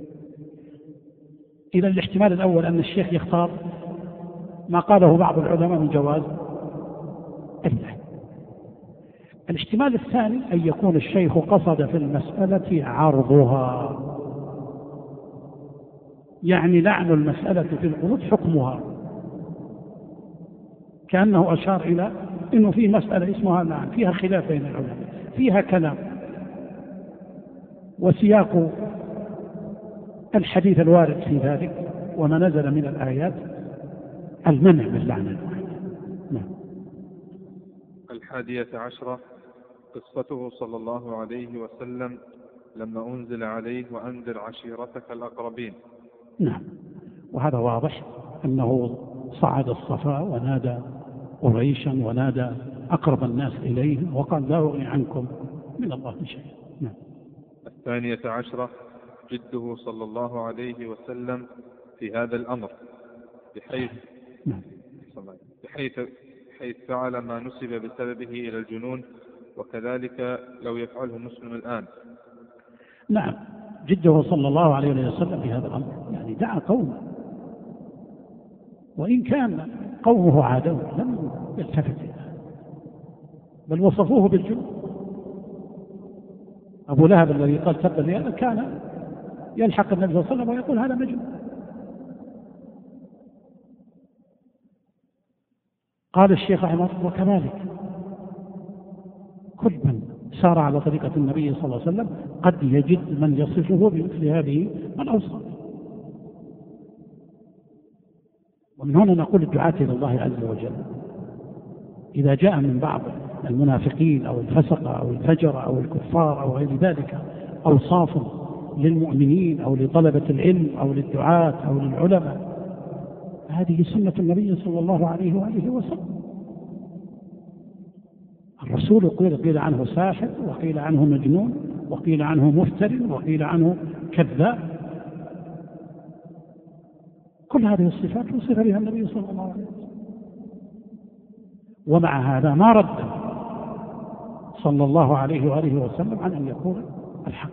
إذا الاحتمال الأول أن الشيخ يختار ما قاله بعض العلماء من جواز اللعن. الاحتمال الثاني أن يكون الشيخ قصد في المسألة عرضها، يعني لعن المسألة في القنوت حكمها، كأنه أشار إلى أنه في مسألة اسمها لعن فيها خلاف بين العلماء، فيها كلام، وسياق الحديث الوارد في ذلك وما نزل من الآيات المنع من لعن المعين. نعم. 11 قصته صلى الله عليه وسلم لما أنزل عليه وأنذر عشيرتك الأقربين. نعم، وهذا واضح أنه صعد الصفا ونادى قريشا ونادى أقرب الناس إليه وقال لا أغني عنكم من الله شيئا. نعم. 12 جده صلى الله عليه وسلم في هذا الأمر بحيث فعل ما نسب بسببه إلى الجنون، وكذلك لو يفعله مسلم الآن. نعم، جده صلى الله عليه وسلم في هذا الأمر، يعني دعا قومه، وإن كان قومه عادوه لم يلتفت إليه، بل وصفوه بالجنون. أبو لهب الذي قال تبا لي كان يلحق النبي صلى الله عليه وسلم ويقول هذا مجنون. قال الشيخ رحمه الله: وكذلك كل من سار على طريقة النبي صلى الله عليه وسلم قد يجد من يصفه بمثل هذه الأوصاف. ومن هنا نقول الدعاة إلى الله عز وجل إذا جاء من بعض المنافقين أو الفسقة أو الفجر أو الكفار أو غير ذلك أوصاف للمؤمنين أو لطلبة العلم أو للدعاة أو للعلماء، هذه سنة النبي صلى الله عليه وآله وسلم. الرسول قيل عنه ساحر وقيل عنه مجنون وقيل عنه مفتر وقيل عنه كذاب. كل هذه الصفات وصف بها النبي صلى الله عليه وسلم، ومع هذا ما رد صلى الله عليه وآله وسلم عن أن يكون الحق،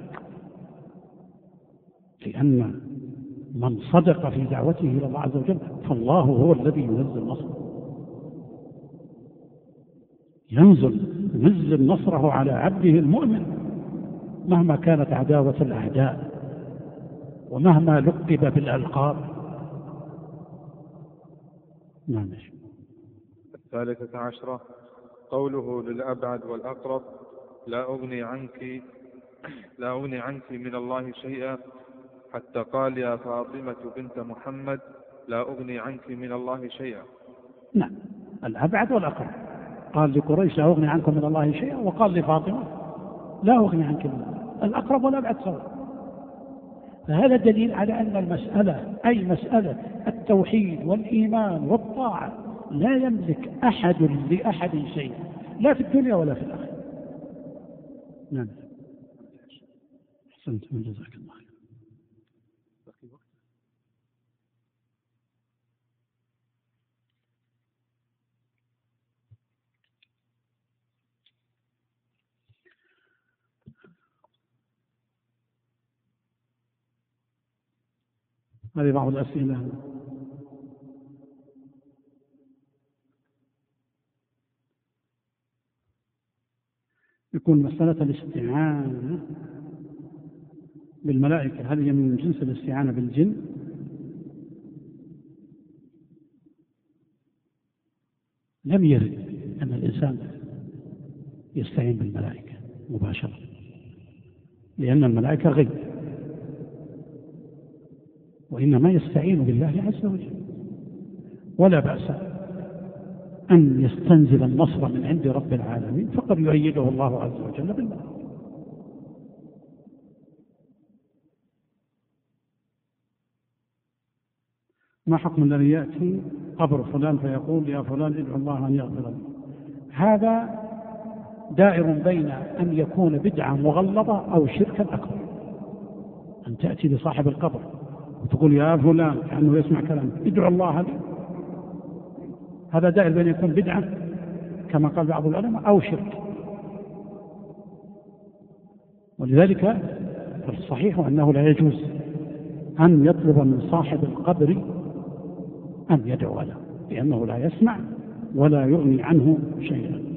لأن من صدق في دعوته إلى الله عز وجل فالله هو الذي ينزل نصره، ينزل نصره على عبده المؤمن مهما كانت عداوة الأعداء ومهما لقب بالألقاب. نعم. الثالثة عشرة قوله للأبعد والأقرب لا أغني عنك من الله شيئا، حتى قال يا فاطمة بنت محمد لا أغني عنك من الله شيئا. نعم، الأبعد والأقرب، قال لقريش لا أغني عنكم من الله شيئا، وقال لفاطمة لا أغني عنك من الله. الأقرب والأبعد سواء. فهذا دليل على أن المسألة أي مسألة التوحيد والإيمان والطاعة لا يملك أحد لأحد شيء، لا في الدنيا ولا في الآخرة. نعم. أحسنت، جزاك الله خير. هذه بعض الأسئلة. يكون مسألة الاستعانة بالملائكة هل هي من جنس الاستعانة بالجن؟ لم يرد أن الإنسان يستعين بالملائكة مباشرة، لأن الملائكة غيب، وإنما يستعين بالله عز وجل. ولا بأس أن يستنزل النصر من عند رب العالمين، فقد يؤيده الله عز وجل بالله. ما حكم الذي يأتي قبر فلان فيقول يا فلان ادعو الله أن يغفر لي؟ هذا دائر بين أن يكون بدعة مغلظة أو شركا أكبر. أن تأتي لصاحب القبر وتقول يا فلان كأنه يسمع كلامك ادعو الله لي، هذا دائر بين يكون بدعة كما قال بعض العلماء أو شرك. ولذلك الصحيح أنه لا يجوز أن يطلب من صاحب القبر أن يدعو له، لأنه لا يسمع ولا يغني عنه شيئا.